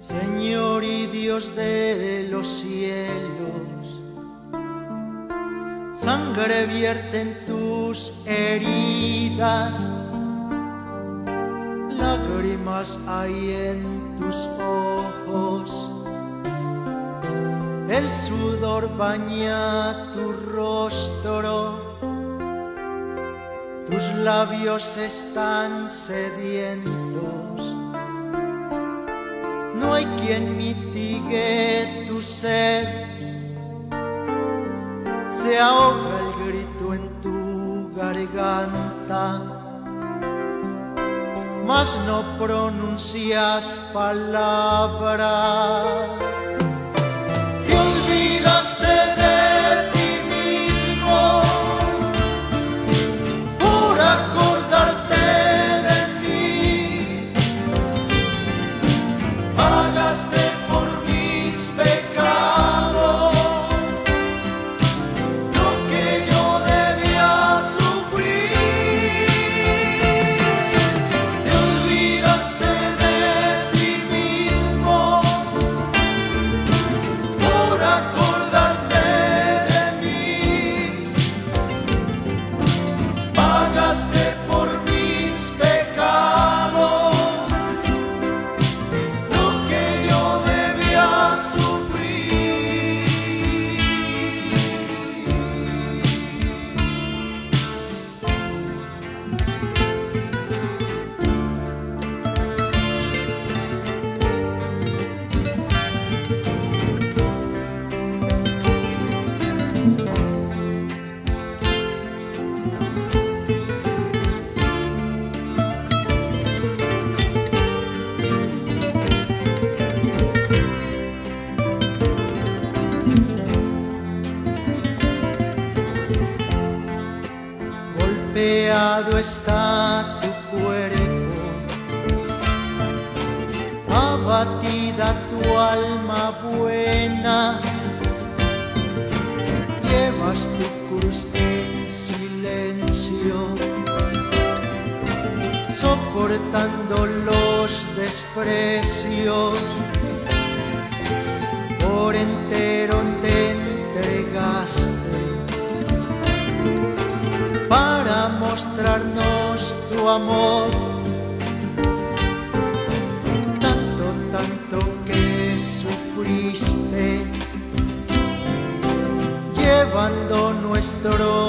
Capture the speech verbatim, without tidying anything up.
Señor y Dios de los cielos, sangre vierte en tus heridas, lágrimas hay en tus ojos, el sudor baña tu rostro, tus labios están sedientos. No hay quien mitigue tu sed, se ahoga el grito en tu garganta, mas no pronuncias palabra. Te olvidaste de ti mismo por acordarte de mí. Pagaste por mis pecados lo que yo debía sufrir. Te olvidaste de ti mismo por acordarte de mí. Pagaste por mis pecados lo que yo debía sufrir. Golpeado está tu cuerpo, abatida tu alma buena, llevas tu cruz en silencio, soportando los desprecios, por entero te entregaste para mostrarnos tu amor, tanto, tanto que sufriste, llevando nuestro